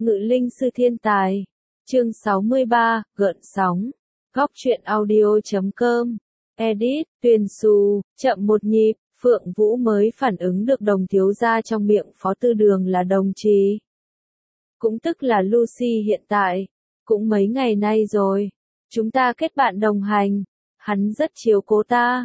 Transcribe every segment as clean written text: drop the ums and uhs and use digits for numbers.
Ngự linh sư thiên tài. Chương 63, gợn sóng. Góc truyện audio.com. Edit, Tuyền Xù, chậm một nhịp, Phượng Vũ mới phản ứng được Đồng thiếu gia trong miệng Phó Tư Đường là Đồng Trì. Cũng tức là Lucy hiện tại. Cũng mấy ngày nay rồi. Chúng ta kết bạn đồng hành. Hắn rất chiếu cố ta.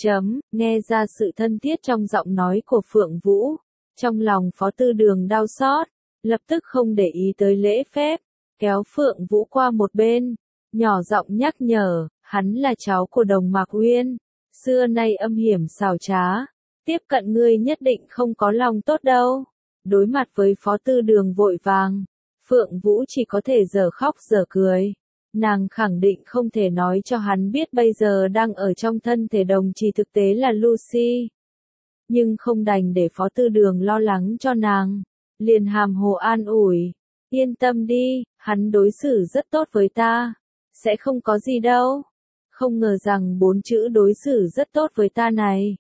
Nghe ra sự thân thiết trong giọng nói của Phượng Vũ. Trong lòng Phó Tư Đường đau xót. Lập tức không để ý tới lễ phép. Kéo Phượng Vũ qua một bên. Nhỏ giọng nhắc nhở, hắn là cháu của Đồng Mạc Uyên. Xưa nay âm hiểm xảo trá. Tiếp cận ngươi nhất định không có lòng tốt đâu. Đối mặt với Phó Tư Đường vội vàng. Phượng Vũ chỉ có thể dở khóc dở cười. Nàng khẳng định không thể nói cho hắn biết bây giờ đang ở trong thân thể Đồng Trì thực tế là Lucy. Nhưng không đành để Phó Tư Đường lo lắng cho nàng. Liền hàm hồ an ủi. Yên tâm đi, hắn đối xử rất tốt với ta. Sẽ không có gì đâu. Không ngờ rằng 4 chữ đối xử rất tốt với ta này.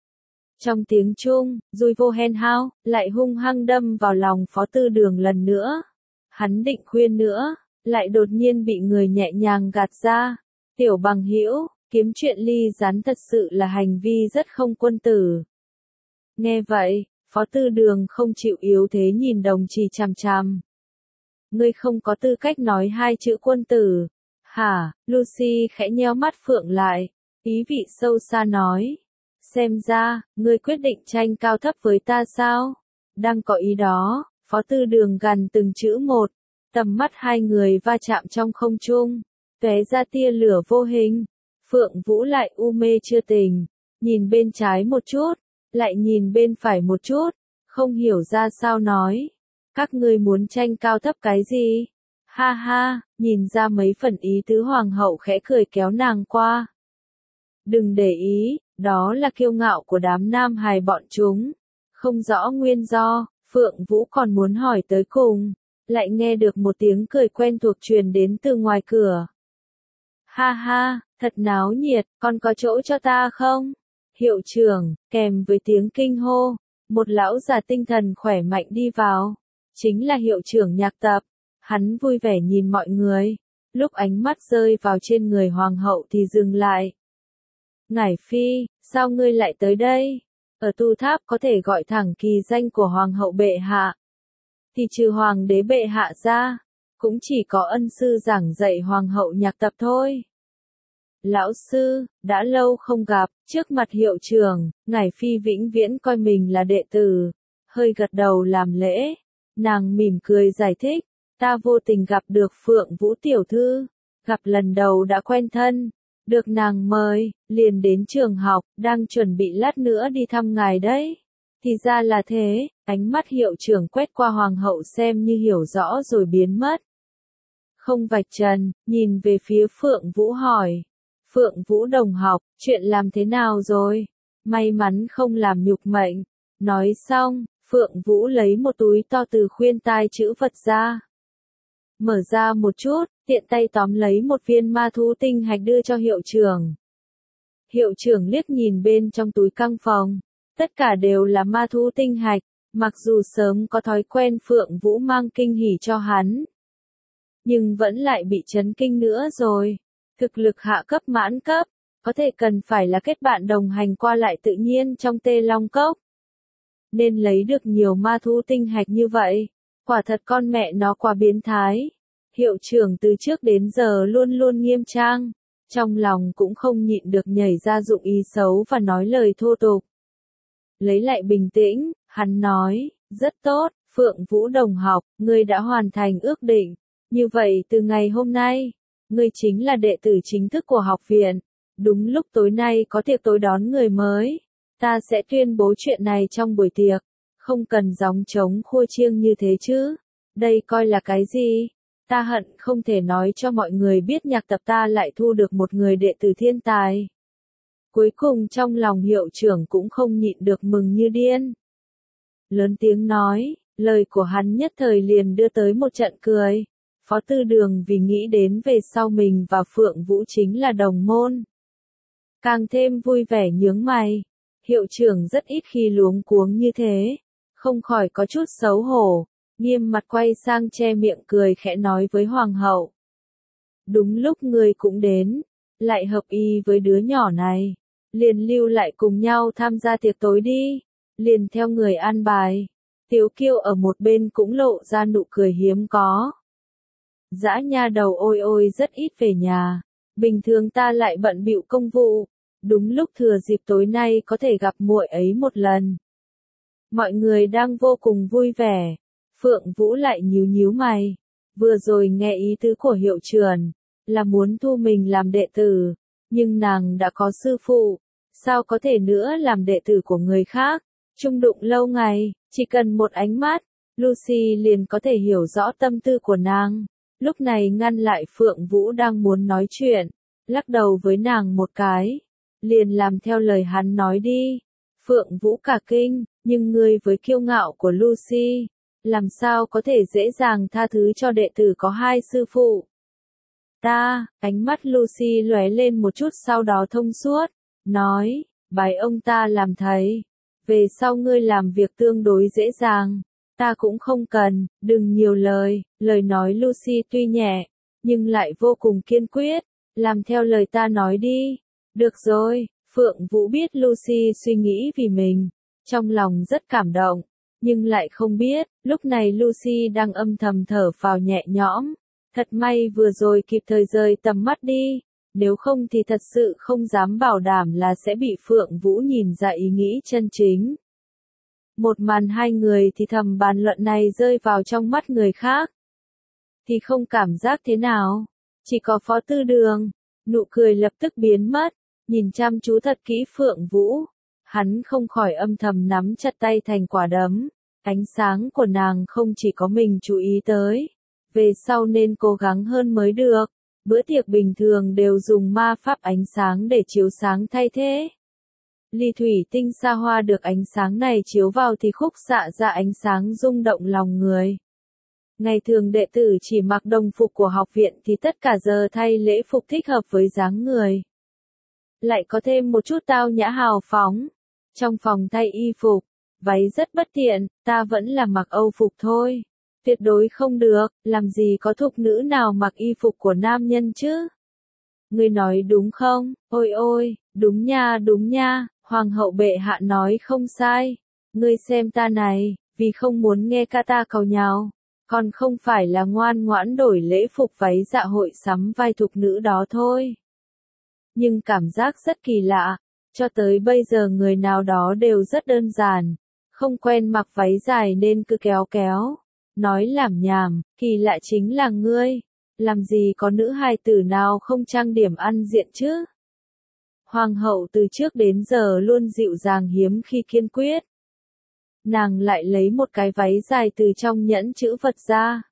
Trong tiếng Trung, Dui vô hen hao, lại hung hăng đâm vào lòng Phó Tư Đường lần nữa. Hắn định khuyên nữa, lại đột nhiên bị người nhẹ nhàng gạt ra. Tiểu bằng hữu, kiếm chuyện ly gián thật sự là hành vi rất không quân tử. Nghe vậy, Phó Tư Đường không chịu yếu thế nhìn Đồng Trì chằm chằm. Ngươi không có tư cách nói 2 chữ quân tử. Hả? Lucy khẽ nheo mắt phượng lại. Ý vị sâu xa nói. Xem ra, ngươi quyết định tranh cao thấp với ta sao? Đang có ý đó, Phó Tư Đường gằn từng chữ một. Tầm mắt hai người va chạm trong không trung. Tóe ra tia lửa vô hình. Phượng Vũ lại u mê chưa tỉnh. Nhìn bên trái một chút. Lại nhìn bên phải một chút. Không hiểu ra sao nói. Các ngươi muốn tranh cao thấp cái gì? Ha ha, nhìn ra mấy phần ý tứ hoàng hậu khẽ cười kéo nàng qua. Đừng để ý, đó là kiêu ngạo của đám nam hài bọn chúng. Không rõ nguyên do, Phượng Vũ còn muốn hỏi tới cùng. Lại nghe được một tiếng cười quen thuộc truyền đến từ ngoài cửa. Ha ha, thật náo nhiệt, còn có chỗ cho ta không? Hiệu trưởng, kèm với tiếng kinh hô, một lão già tinh thần khỏe mạnh đi vào. Chính là hiệu trưởng Nhạc Tập. Hắn vui vẻ nhìn mọi người. Lúc ánh mắt rơi vào trên người hoàng hậu thì dừng lại. Ngải Phi, sao ngươi lại tới đây? Ở tu tháp có thể gọi thẳng kỳ danh của hoàng hậu bệ hạ. Thì trừ hoàng đế bệ hạ ra, cũng chỉ có ân sư giảng dạy hoàng hậu Nhạc Tập thôi. Lão sư, đã lâu không gặp, trước mặt hiệu trưởng, Ngải Phi vĩnh viễn coi mình là đệ tử. Hơi gật đầu làm lễ. Nàng mỉm cười giải thích, ta vô tình gặp được Phượng Vũ tiểu thư, gặp lần đầu đã quen thân, được nàng mời, liền đến trường học, đang chuẩn bị lát nữa đi thăm ngài đấy. Thì ra là thế, ánh mắt hiệu trưởng quét qua hoàng hậu xem như hiểu rõ rồi biến mất. Không vạch trần, nhìn về phía Phượng Vũ hỏi. Phượng Vũ đồng học, chuyện làm thế nào rồi? May mắn không làm nhục mệnh. Nói xong, Phượng Vũ lấy một túi to từ khuyên tai chữ vật ra. Mở ra một chút, tiện tay tóm lấy một viên ma thú tinh hạch đưa cho hiệu trưởng. Hiệu trưởng liếc nhìn bên trong túi căng phòng. Tất cả đều là ma thú tinh hạch, mặc dù sớm có thói quen Phượng Vũ mang kinh hỉ cho hắn. Nhưng vẫn lại bị chấn kinh nữa rồi. Thực lực hạ cấp mãn cấp, có thể cần phải là kết bạn đồng hành qua lại tự nhiên trong Tê Long Cốc. Nên lấy được nhiều ma thú tinh hạch như vậy. Quả thật con mẹ nó quá biến thái. Hiệu trưởng từ trước đến giờ luôn luôn nghiêm trang. Trong lòng cũng không nhịn được nhảy ra dụng ý xấu và nói lời thô tục. Lấy lại bình tĩnh, hắn nói, rất tốt, Phượng Vũ đồng học, ngươi đã hoàn thành ước định. Như vậy từ ngày hôm nay, ngươi chính là đệ tử chính thức của học viện. Đúng lúc tối nay có tiệc tối đón người mới. Ta sẽ tuyên bố chuyện này trong buổi tiệc. Không cần gióng trống khua chiêng như thế chứ. Đây coi là cái gì? Ta hận không thể nói cho mọi người biết Nhạc Tập ta lại thu được một người đệ tử thiên tài. Cuối cùng trong lòng hiệu trưởng cũng không nhịn được mừng như điên. Lớn tiếng nói, lời của hắn nhất thời liền đưa tới một trận cười. Phó Tư Đường vì nghĩ đến về sau mình và Phượng Vũ chính là đồng môn. Càng thêm vui vẻ nhướng mày. Hiệu trưởng rất ít khi luống cuống như thế. Không khỏi có chút xấu hổ. nghiêm mặt quay sang che miệng cười khẽ nói với hoàng hậu. Đúng lúc ngươi cũng đến, lại hợp ý với đứa nhỏ này, liền lưu lại cùng nhau tham gia tiệc tối đi, liền theo người an bài. Tiếu Kiêu ở một bên cũng lộ ra nụ cười hiếm có. Dã nha đầu ôi ôi rất ít về nhà, bình thường ta lại bận bịu công vụ, đúng lúc thừa dịp tối nay có thể gặp muội ấy một lần. Mọi người đang vô cùng vui vẻ, Phượng Vũ lại nhíu nhíu mày, vừa rồi nghe ý tứ của hiệu trưởng, là muốn thu mình làm đệ tử, nhưng nàng đã có sư phụ, sao có thể nữa làm đệ tử của người khác, chung đụng lâu ngày, chỉ cần một ánh mắt, Lucy liền có thể hiểu rõ tâm tư của nàng. Lúc này ngăn lại Phượng Vũ đang muốn nói chuyện, lắc đầu với nàng một cái, liền làm theo lời hắn nói đi. Phượng Vũ cả kinh, nhưng ngươi với kiêu ngạo của Lucy, làm sao có thể dễ dàng tha thứ cho đệ tử có hai sư phụ. Ánh mắt Lucy lóe lên một chút sau đó thông suốt, nói, bái ông ta làm thầy, về sau ngươi làm việc tương đối dễ dàng. Ta cũng không cần, đừng nhiều lời, lời nói Lucy tuy nhẹ, nhưng lại vô cùng kiên quyết, làm theo lời ta nói đi. Được rồi, Phượng Vũ biết Lucy suy nghĩ vì mình, trong lòng rất cảm động, nhưng lại không biết, lúc này Lucy đang âm thầm thở phào nhẹ nhõm. Thật may vừa rồi kịp thời rời tầm mắt đi, nếu không thì thật sự không dám bảo đảm là sẽ bị Phượng Vũ nhìn ra ý nghĩ chân chính. Một màn hai người thì thầm bàn luận này rơi vào trong mắt người khác, thì không cảm giác thế nào, chỉ có Phó Tư Đường, nụ cười lập tức biến mất, nhìn chăm chú thật kỹ Phượng Vũ, hắn không khỏi âm thầm nắm chặt tay thành quả đấm, ánh sáng của nàng không chỉ có mình chú ý tới, về sau nên cố gắng hơn mới được, bữa tiệc bình thường đều dùng ma pháp ánh sáng để chiếu sáng thay thế. Ly thủy tinh xa hoa được ánh sáng này chiếu vào thì khúc xạ ra ánh sáng rung động lòng người. Ngày thường đệ tử chỉ mặc đồng phục của học viện thì tất cả giờ thay lễ phục thích hợp với dáng người. Lại có thêm một chút tao nhã hào phóng. Trong phòng thay y phục, váy rất bất tiện, ta vẫn là mặc Âu phục thôi. Tuyệt đối không được, làm gì có thục nữ nào mặc y phục của nam nhân chứ? Ngươi nói đúng không? Ôi ôi, đúng nha, hoàng hậu bệ hạ nói không sai. Ngươi xem ta này, vì không muốn nghe ca ta càu nhàu, còn không phải là ngoan ngoãn đổi lễ phục váy dạ hội sắm vai thục nữ đó thôi. Nhưng cảm giác rất kỳ lạ, cho tới bây giờ người nào đó đều rất đơn giản, không quen mặc váy dài nên cứ kéo kéo, nói lảm nhảm, kỳ lạ chính là ngươi, làm gì có nữ hài tử nào không trang điểm ăn diện chứ? Hoàng hậu từ trước đến giờ luôn dịu dàng hiếm khi kiên quyết. Nàng lại lấy một cái váy dài từ trong nhẫn chữ vật ra.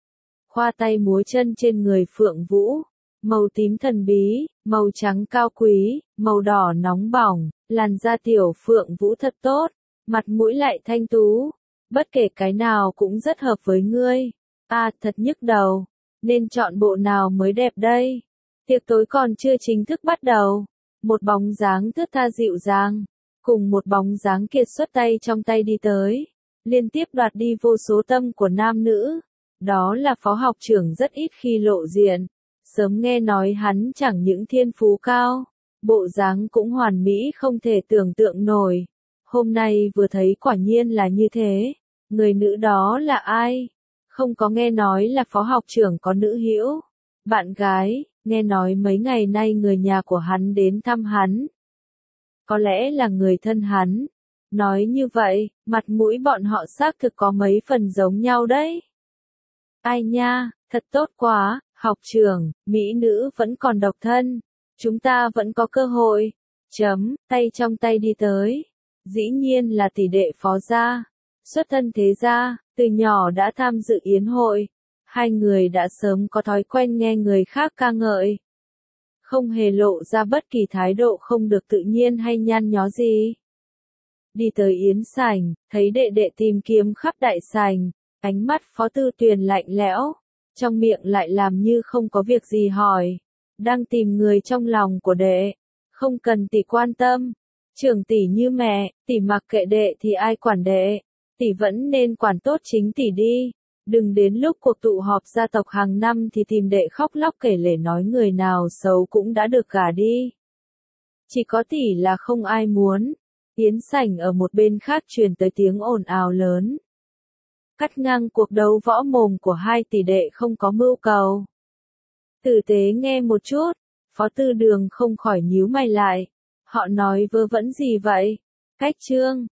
Khoa tay múa chân trên người Phượng Vũ, màu tím thần bí, màu trắng cao quý, màu đỏ nóng bỏng, làn da tiểu Phượng Vũ thật tốt, mặt mũi lại thanh tú, bất kể cái nào cũng rất hợp với ngươi. Thật nhức đầu, nên chọn bộ nào mới đẹp đây? Tiệc tối còn chưa chính thức bắt đầu, một bóng dáng thướt tha dịu dàng, cùng một bóng dáng kiệt xuất tay trong tay đi tới, liên tiếp đoạt đi vô số tâm của nam nữ. Đó là phó học trưởng rất ít khi lộ diện, sớm nghe nói hắn chẳng những thiên phú cao, bộ dáng cũng hoàn mỹ không thể tưởng tượng nổi. Hôm nay vừa thấy quả nhiên là như thế, người nữ đó là ai? Không có nghe nói là phó học trưởng có nữ hữu, bạn gái, nghe nói mấy ngày nay người nhà của hắn đến thăm hắn. Có lẽ là người thân hắn. Nói như vậy, mặt mũi bọn họ xác thực có mấy phần giống nhau đấy. Ai nha, thật tốt quá, học trưởng, mỹ nữ vẫn còn độc thân. Chúng ta vẫn có cơ hội. Tay trong tay đi tới. Dĩ nhiên là tỷ đệ phó gia. Xuất thân thế gia, từ nhỏ đã tham dự yến hội. Hai người đã sớm có thói quen nghe người khác ca ngợi. Không hề lộ ra bất kỳ thái độ không được tự nhiên hay nhăn nhó gì. Đi tới yến sảnh, thấy đệ đệ tìm kiếm khắp đại sảnh, ánh mắt Phó Tư Tuyền lạnh lẽo, trong miệng lại làm như không có việc gì hỏi. Đang tìm người trong lòng của đệ, không cần tỷ quan tâm. Trưởng tỷ như mẹ, tỷ mặc kệ đệ thì ai quản đệ. Tỷ vẫn nên quản tốt chính tỷ đi. Đừng đến lúc cuộc tụ họp gia tộc hàng năm thì tìm đệ khóc lóc kể lể nói người nào xấu cũng đã được gả đi. Chỉ có tỷ là không ai muốn. Yến Sảnh ở một bên khác truyền tới tiếng ồn ào lớn. Cắt ngang cuộc đấu võ mồm của hai tỷ đệ không có mưu cầu. Tử tế nghe một chút, Phó Tư Đường không khỏi nhíu mày lại. Họ nói vớ vẩn gì vậy? Cách Trương,